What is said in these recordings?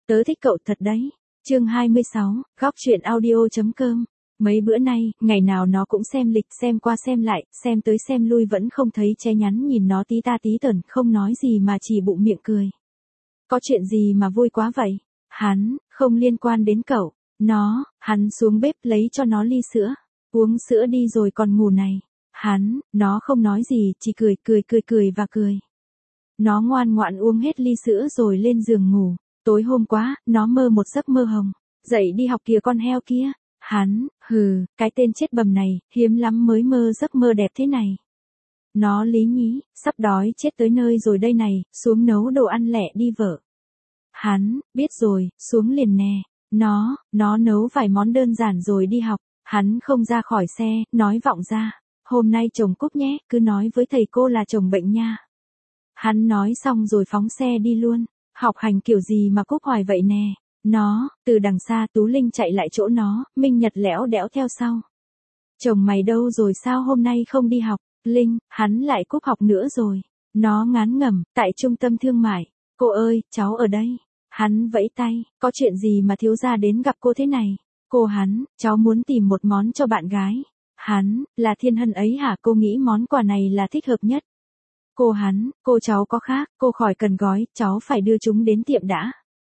Tớ thích cậu thật đấy. Chương 26, góc truyện audio.com. Mấy bữa nay, ngày nào nó cũng xem lịch, xem qua xem lại, xem tới xem lui vẫn không thấy che nhắn, nhìn nó tí ta tí tởn, không nói gì mà chỉ bụng miệng cười. Có chuyện gì mà vui quá vậy? Hắn, không liên quan đến cậu. Hắn xuống bếp lấy cho nó ly sữa. Uống sữa đi rồi còn ngủ này. Nó không nói gì, chỉ cười và cười. Nó ngoan ngoãn uống hết ly sữa rồi lên giường ngủ. Tối hôm qua, nó mơ một giấc mơ hồng. Dậy đi học kìa con heo kia. Cái tên chết bầm này, hiếm lắm mới mơ giấc mơ đẹp thế này. Nó lý nhí, sắp đói chết tới nơi rồi đây này, xuống nấu đồ ăn lẹ đi vợ. Biết rồi, xuống liền nè. Nó nấu vài món đơn giản rồi đi học. Hắn không ra khỏi xe, nói vọng ra. Hôm nay chồng Cúc nhé, cứ nói với thầy cô là chồng bệnh nha. Hắn nói xong rồi phóng xe đi luôn. Học hành kiểu gì mà Cúc hỏi vậy nè. Từ đằng xa Tú Linh chạy lại chỗ nó, Minh Nhật lẽo đẽo theo sau. Chồng mày đâu rồi sao hôm nay không đi học? Linh, hắn lại cúp học nữa rồi. Nó ngán ngẩm, tại trung tâm thương mại. Cô ơi, cháu ở đây. Hắn vẫy tay, có chuyện gì mà thiếu gia đến gặp cô thế này? Cô cháu muốn tìm một món cho bạn gái. Là Thiên Hân ấy hả? Cô nghĩ món quà này là thích hợp nhất. Cô cháu có khác, cô khỏi cần gói, cháu phải đưa chúng đến tiệm đã.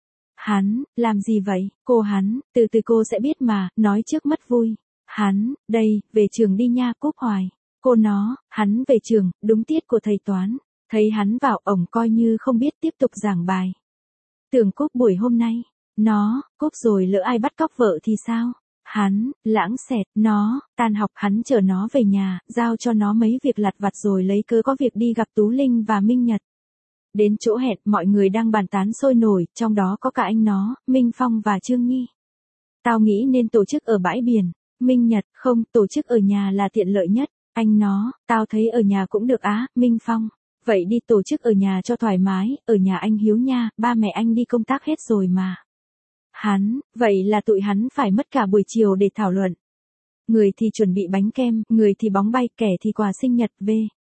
Làm gì vậy? Từ từ cô sẽ biết mà, nói trước mất vui. Đây, về trường đi nha Cúc Hoài. Hắn về trường, đúng tiết của thầy toán. Thấy hắn vào, ổng coi như không biết tiếp tục giảng bài. Tưởng Cúc buổi hôm nay, Cúc rồi lỡ ai bắt cóc vợ thì sao? Lãng xẹt, tan học hắn chở nó về nhà, giao cho nó mấy việc lặt vặt rồi lấy cớ có việc đi gặp Tú Linh và Minh Nhật. Đến chỗ hẹn, mọi người đang bàn tán sôi nổi, trong đó có cả anh nó, Minh Phong và Trương Nhi. Tao nghĩ nên tổ chức ở bãi biển. Minh Nhật, không, tổ chức ở nhà là tiện lợi nhất. Anh tao thấy ở nhà cũng được á. Minh Phong, vậy đi tổ chức ở nhà cho thoải mái, ở nhà anh Hiếu nha, ba mẹ anh đi công tác hết rồi mà. Vậy là tụi hắn phải mất cả buổi chiều để thảo luận. Người thì chuẩn bị bánh kem, người thì bóng bay, kẻ thì quà sinh nhật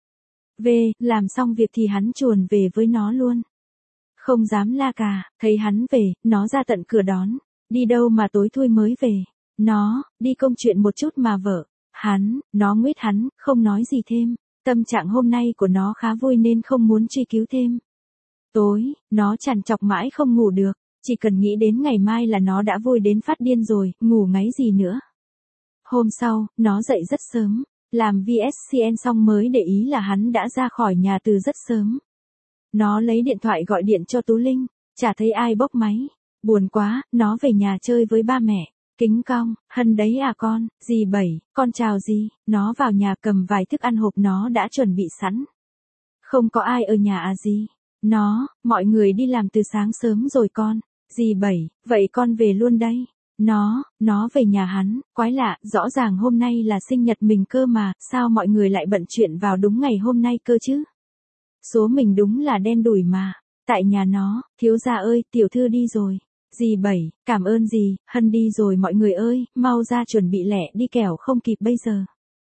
làm xong việc thì hắn chuồn về với nó luôn. Không dám la cà, thấy hắn về, nó ra tận cửa đón. Đi đâu mà tối thui mới về? Đi công chuyện một chút mà vợ. Nó nguyết hắn, không nói gì thêm. Tâm trạng hôm nay của nó khá vui nên không muốn truy cứu thêm. Tối, nó trằn trọc mãi không ngủ được. Chỉ cần nghĩ đến ngày mai là nó đã vui đến phát điên rồi, ngủ ngáy gì nữa. Hôm sau, nó dậy rất sớm. Làm VSCN xong mới để ý là hắn đã ra khỏi nhà từ rất sớm. Nó lấy điện thoại gọi điện cho Tú Linh, chả thấy ai bốc máy. Buồn quá, nó về nhà chơi với ba mẹ. Kính cong, Hân đấy à con, dì Bảy, con chào dì. Nó vào nhà cầm vài thức ăn hộp nó đã chuẩn bị sẵn. Không có ai ở nhà à dì? Mọi người đi làm từ sáng sớm rồi con. Dì Bảy, vậy con về luôn đây. Nó về nhà hắn, quái lạ, rõ ràng hôm nay là sinh nhật mình cơ mà, sao mọi người lại bận chuyện vào đúng ngày hôm nay cơ chứ? Số mình đúng là đen đủi mà. Tại nhà nó, thiếu gia ơi, tiểu thư đi rồi. Dì Bảy, cảm ơn dì, Hân đi rồi mọi người ơi, mau ra chuẩn bị lẹ đi kẻo không kịp bây giờ.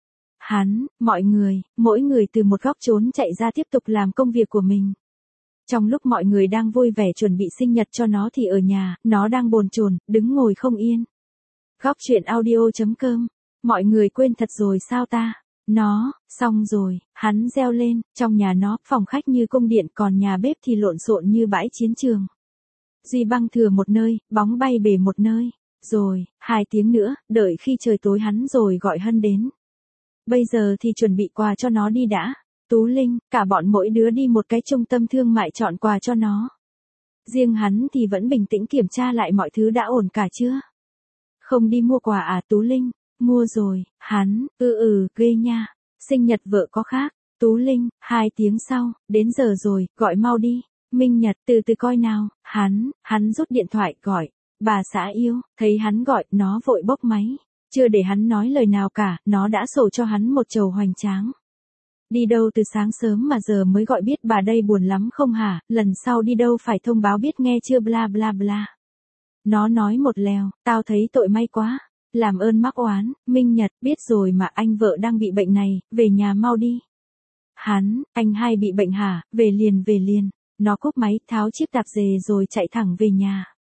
Mọi người, mỗi người từ một góc trốn chạy ra tiếp tục làm công việc của mình. Trong lúc mọi người đang vui vẻ chuẩn bị sinh nhật cho nó thì ở nhà, nó đang bồn chồn, đứng ngồi không yên. Góc truyện audio.com. Mọi người quên thật rồi sao ta? Xong rồi, hắn reo lên, trong nhà nó, phòng khách như cung điện còn nhà bếp thì lộn xộn như bãi chiến trường. Duy băng thừa một nơi, bóng bay bể một nơi. Rồi, 2 tiếng nữa, đợi khi trời tối hắn rồi gọi Hân đến. Bây giờ thì chuẩn bị quà cho nó đi đã. Tú Linh, cả bọn mỗi đứa đi một cái trung tâm thương mại chọn quà cho nó. Riêng hắn thì vẫn bình tĩnh kiểm tra lại mọi thứ đã ổn cả chưa. Không đi mua quà à Tú Linh? Mua rồi, hắn, ghê nha. Sinh nhật vợ có khác. Tú Linh, 2 tiếng sau, đến giờ rồi, gọi mau đi. Minh Nhật, từ từ coi nào. Hắn rút điện thoại gọi. Bà xã yêu, thấy hắn gọi, nó vội bốc máy. Chưa để hắn nói lời nào cả, nó đã sổ cho hắn một chầu hoành tráng. Đi đâu từ sáng sớm mà giờ mới gọi biết bà đây buồn lắm không hả, lần sau đi đâu phải thông báo biết nghe chưa bla bla bla. Nó nói một lèo, tao thấy tội may quá. Làm ơn mắc oán, Minh Nhật, biết rồi mà anh vợ đang bị bệnh này, về nhà mau đi. Anh hai bị bệnh hả, về liền. Nó cúp máy, tháo chiếc đạp dề rồi chạy thẳng về nhà.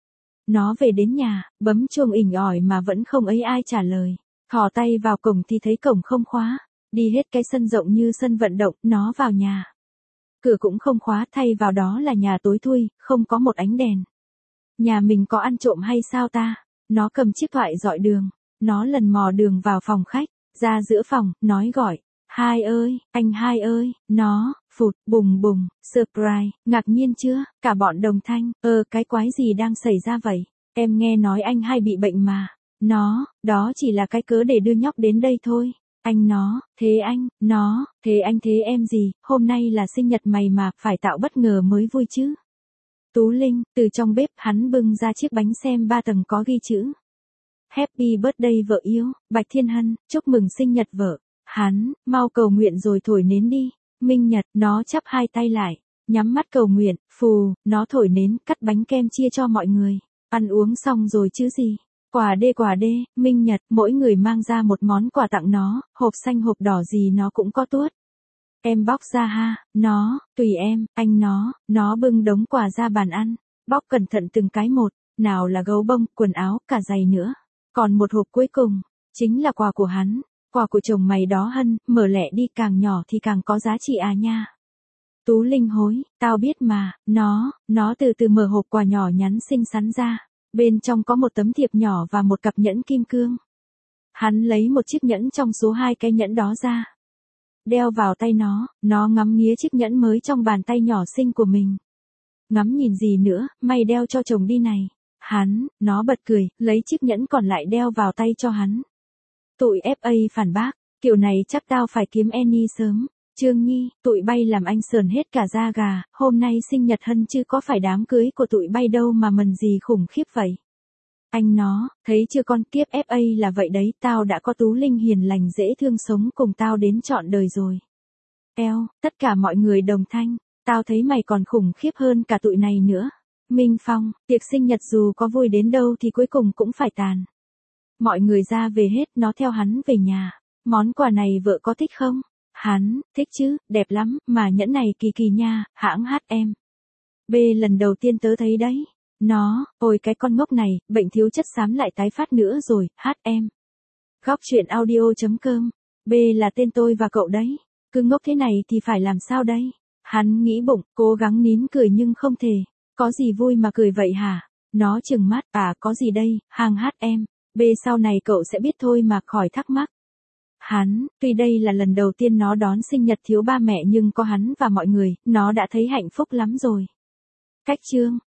Nó về đến nhà, bấm chuông ình ỏi mà vẫn không ấy ai trả lời. Thò tay vào cổng thì thấy cổng không khóa. Đi hết cái sân rộng như sân vận động, nó vào nhà. Cửa cũng không khóa, thay vào đó là nhà tối thui, không có một ánh đèn. Nhà mình có ăn trộm hay sao ta? Nó cầm chiếc thoại dọi đường. Nó lần mò đường vào phòng khách, ra giữa phòng, nói gọi. Hai ơi, anh Hai ơi, nó, phụt, bùng bùng, surprise, ngạc nhiên chưa, cả bọn đồng thanh, cái quái gì đang xảy ra vậy? Em nghe nói anh Hai bị bệnh mà. Nó, đó chỉ là cái cớ để đưa nhóc đến đây thôi. Anh nó, thế anh, nó, thế anh thế em gì, hôm nay là sinh nhật mày mà, phải tạo bất ngờ mới vui chứ. Tú Linh, từ trong bếp hắn bưng ra chiếc bánh xem 3 tầng có ghi chữ. Happy birthday vợ yêu, Bạch Thiên Hân, chúc mừng sinh nhật vợ. Hắn, mau cầu nguyện rồi thổi nến đi. Minh Nhật, nó chắp hai tay lại, nhắm mắt cầu nguyện, phù, nó thổi nến, cắt bánh kem chia cho mọi người. Ăn uống xong rồi chứ gì. Quà đê, Minh Nhật, mỗi người mang ra một món quà tặng nó, hộp xanh hộp đỏ gì nó cũng có tuốt. Em bóc ra ha, nó, tùy em, anh nó bưng đống quà ra bàn ăn, bóc cẩn thận từng cái một, nào là gấu bông, quần áo, cả giày nữa. Còn một hộp cuối cùng, chính là quà của hắn, quà của chồng mày đó Hân, mở lẹ đi, càng nhỏ thì càng có giá trị à nha. Tú Linh hối, tao biết mà, nó từ từ mở hộp quà nhỏ nhắn xinh xắn ra, bên trong có một tấm thiệp nhỏ và một cặp nhẫn kim cương. Hắn lấy một chiếc nhẫn trong số 2 cái nhẫn đó ra, đeo vào tay nó ngắm nghía chiếc nhẫn mới trong bàn tay nhỏ xinh của mình. Ngắm nhìn gì nữa, mày đeo cho chồng đi này. Nó bật cười, lấy chiếc nhẫn còn lại đeo vào tay cho hắn. Tụi FA phản bác, kiểu này chắc tao phải kiếm Annie sớm. Trương Nhi, tụi bay làm anh sờn hết cả da gà, hôm nay sinh nhật Hân chứ có phải đám cưới của tụi bay đâu mà mần gì khủng khiếp vậy. Anh nó, thấy chưa con, kiếp FA là vậy đấy, tao đã có Tú Linh hiền lành dễ thương sống cùng tao đến trọn đời rồi. Eo, tất cả mọi người đồng thanh, tao thấy mày còn khủng khiếp hơn cả tụi này nữa. Minh Phong, tiệc sinh nhật dù có vui đến đâu thì cuối cùng cũng phải tàn. Mọi người ra về hết, nó theo hắn về nhà. Món quà này vợ có thích không? Hắn, thích chứ, đẹp lắm, mà nhẫn này kỳ kỳ nha, hãng HM. B lần đầu tiên tớ thấy đấy. Nó, ôi cái con ngốc này, bệnh thiếu chất xám lại tái phát nữa rồi, HM. Góc truyện audio.com. B là tên tôi và cậu đấy. Cứ ngốc thế này thì phải làm sao đây? Hắn nghĩ bụng, cố gắng nín cười nhưng không thể. Có gì vui mà cười vậy hả? Nó trừng mắt, có gì đây, hàng HM. B sau này cậu sẽ biết thôi mà, khỏi thắc mắc. Hắn, tuy đây là lần đầu tiên nó đón sinh nhật thiếu ba mẹ nhưng có hắn và mọi người, nó đã thấy hạnh phúc lắm rồi. Cách chương